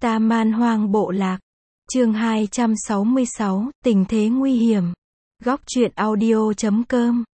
Ta man hoang bộ lạc. Chương 266, tình thế nguy hiểm. Góc truyện audio.com.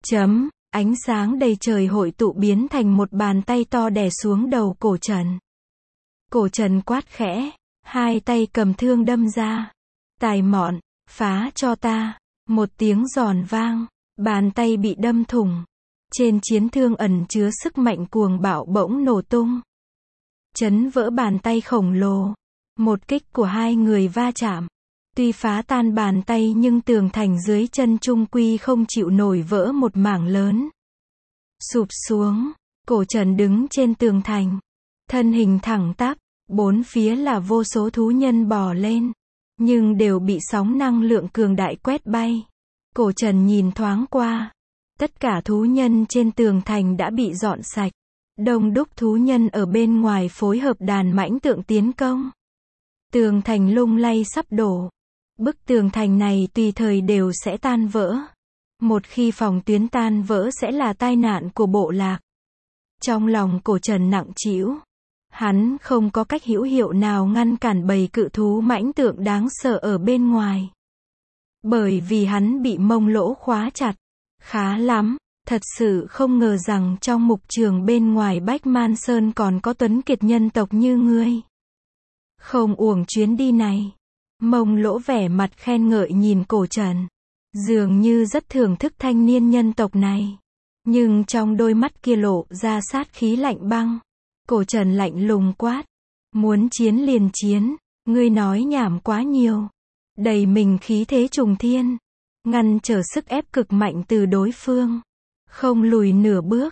Ánh sáng đầy trời hội tụ biến thành một bàn tay to đè xuống đầu cổ Trần. Cổ Trần quát khẽ, hai tay cầm thương đâm ra. Tài mọn, phá cho ta. Một tiếng giòn vang, bàn tay bị đâm thủng. Trên chiến thương ẩn chứa sức mạnh cuồng bạo bỗng nổ tung. Chấn vỡ bàn tay khổng lồ. Một kích của hai người va chạm. Tuy phá tan bàn tay nhưng tường thành dưới chân trung quy không chịu nổi vỡ một mảng lớn. Sụp xuống, cổ Trần đứng trên tường thành. Thân hình thẳng tắp, bốn phía là vô số thú nhân bò lên. Nhưng đều bị sóng năng lượng cường đại quét bay. Cổ Trần nhìn thoáng qua. Tất cả thú nhân trên tường thành đã bị dọn sạch. Đông đúc thú nhân ở bên ngoài phối hợp đàn mãnh tượng tiến công. Tường thành lung lay sắp đổ. Bức tường thành này tùy thời đều sẽ tan vỡ. Một khi phòng tuyến tan vỡ sẽ là tai nạn của bộ lạc. Trong lòng cổ Trần nặng trĩu. Hắn không có cách hữu hiệu nào ngăn cản bầy cự thú mãnh tượng đáng sợ ở bên ngoài. Bởi vì hắn bị mông lỗ khóa chặt. Khá lắm, thật sự không ngờ rằng trong mục trường bên ngoài Bách Man Sơn còn có tuấn kiệt nhân tộc như ngươi. Không uổng chuyến đi này. Mông lỗ vẻ mặt khen ngợi nhìn cổ Trần. Dường như rất thưởng thức thanh niên nhân tộc này. Nhưng trong đôi mắt kia lộ ra sát khí lạnh băng. Cổ Trần lạnh lùng quát. Muốn chiến liền chiến, ngươi nói nhảm quá nhiều. Đầy mình khí thế trùng thiên. Ngăn trở sức ép cực mạnh từ đối phương. Không lùi nửa bước.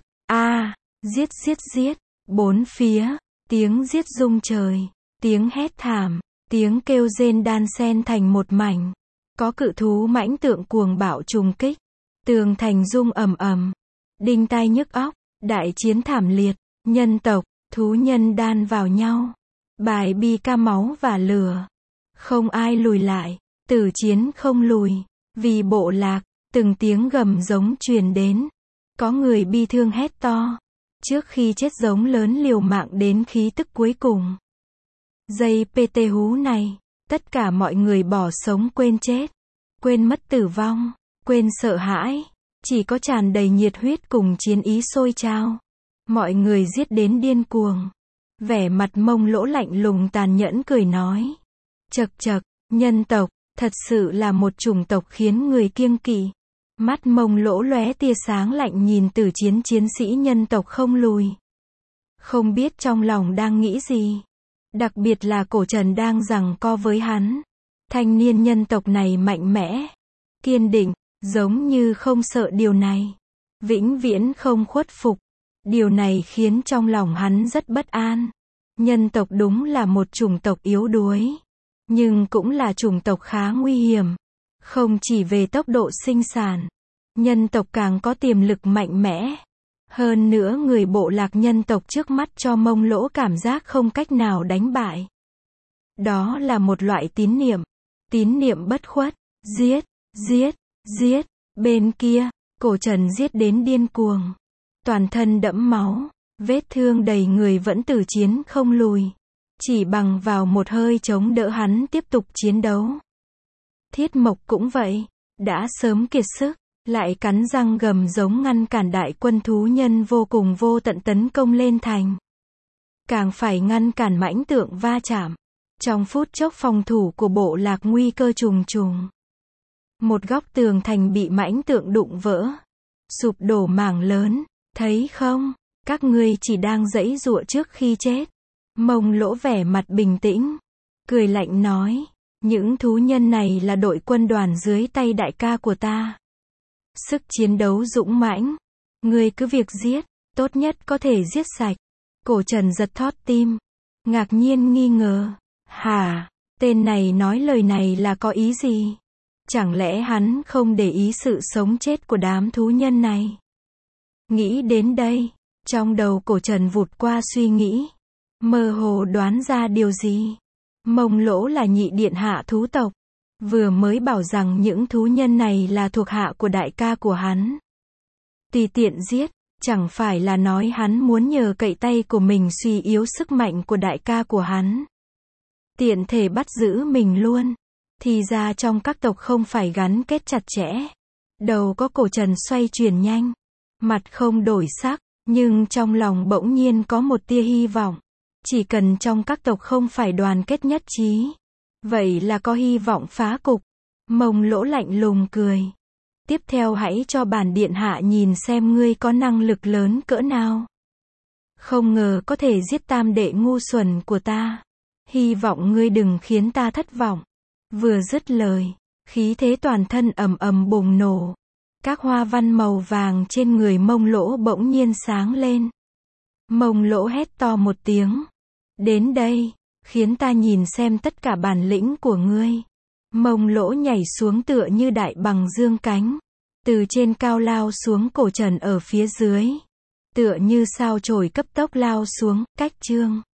Giết giết giết. Bốn phía, tiếng giết rung trời. Tiếng hét thảm, tiếng kêu rên đan xen thành một mảnh. Có cự thú mãnh tượng cuồng bạo trùng kích. Tường thành rung ầm ầm. Đinh tai nhức óc, đại chiến thảm liệt. Nhân tộc, thú nhân đan vào nhau. Bài bi ca máu và lửa. Không ai lùi lại, tử chiến không lùi. Vì bộ lạc, từng tiếng gầm giống truyền đến. Có người bi thương hét to. Trước khi chết giống lớn liều mạng đến khí tức cuối cùng. Giây PT hú này, tất cả mọi người bỏ sống quên chết. Quên mất tử vong, quên sợ hãi. Chỉ có tràn đầy nhiệt huyết cùng chiến ý sôi trào. Mọi người giết đến điên cuồng. Vẻ mặt mông lỗ lạnh lùng tàn nhẫn cười nói. Chậc chậc, nhân tộc, thật sự là một chủng tộc khiến người kiêng kỵ. Mắt mông lỗ lóe tia sáng lạnh nhìn Tử Chiến chiến sĩ nhân tộc không lùi. Không biết trong lòng đang nghĩ gì. Đặc biệt là cổ Trần đang giằng co với hắn. Thanh niên nhân tộc này mạnh mẽ, kiên định, giống như không sợ điều này. Vĩnh viễn không khuất phục. Điều này khiến trong lòng hắn rất bất an. Nhân tộc đúng là một chủng tộc yếu đuối. Nhưng cũng là chủng tộc khá nguy hiểm. Không chỉ về tốc độ sinh sản. Nhân tộc càng có tiềm lực mạnh mẽ. Hơn nữa người bộ lạc nhân tộc trước mắt cho mông lỗ cảm giác không cách nào đánh bại. Đó là một loại tín niệm. Tín niệm bất khuất. Giết, giết, giết. Bên kia, cổ Trần giết đến điên cuồng. Toàn thân đẫm máu. Vết thương đầy người vẫn tử chiến không lùi. Chỉ bằng vào một hơi chống đỡ hắn tiếp tục chiến đấu. Thiết Mộc cũng vậy. Đã sớm kiệt sức. Lại cắn răng gầm giống ngăn cản đại quân thú nhân vô cùng vô tận tấn công lên thành. Càng phải ngăn cản mãnh tượng va chạm. Trong phút chốc phòng thủ của bộ lạc nguy cơ trùng trùng. Một góc tường thành bị mãnh tượng đụng vỡ. Sụp đổ mảng lớn. Thấy không? Các ngươi chỉ đang giãy giụa trước khi chết. Mông lỗ vẻ mặt bình tĩnh. Cười lạnh nói. Những thú nhân này là đội quân đoàn dưới tay đại ca của ta. Sức chiến đấu dũng mãnh. Ngươi cứ việc giết. Tốt nhất có thể giết sạch. Cổ Trần giật thót tim. Ngạc nhiên nghi ngờ. Hả? Tên này nói lời này là có ý gì? Chẳng lẽ hắn không để ý sự sống chết của đám thú nhân này? Nghĩ đến đây. Trong đầu cổ Trần vụt qua suy nghĩ. Mơ hồ đoán ra điều gì? Mông lỗ là nhị điện hạ thú tộc. Vừa mới bảo rằng những thú nhân này là thuộc hạ của đại ca của hắn. Tùy tiện giết, chẳng phải là nói hắn muốn nhờ cậy tay của mình suy yếu sức mạnh của đại ca của hắn. Tiện thể bắt giữ mình luôn. Thì ra trong các tộc không phải gắn kết chặt chẽ. Đầu có cổ trần xoay chuyển nhanh. Mặt không đổi sắc, nhưng trong lòng bỗng nhiên có một tia hy vọng. Chỉ cần trong các tộc không phải đoàn kết nhất trí. Vậy là có hy vọng phá cục. Mông Lỗ lạnh lùng cười. Tiếp theo hãy cho bản điện hạ nhìn xem ngươi có năng lực lớn cỡ nào. Không ngờ có thể giết tam đệ ngu xuẩn của ta. Hy vọng ngươi đừng khiến ta thất vọng. Vừa dứt lời, khí thế toàn thân ầm ầm bùng nổ. Các hoa văn màu vàng trên người Mông Lỗ bỗng nhiên sáng lên. Mông Lỗ hét to một tiếng. Đến đây, khiến ta nhìn xem tất cả bản lĩnh của ngươi. Mông Lỗ nhảy xuống tựa như đại bằng dương cánh. Từ trên cao lao xuống cổ trần ở phía dưới. Tựa như sao chổi cấp tốc lao xuống, cách chương.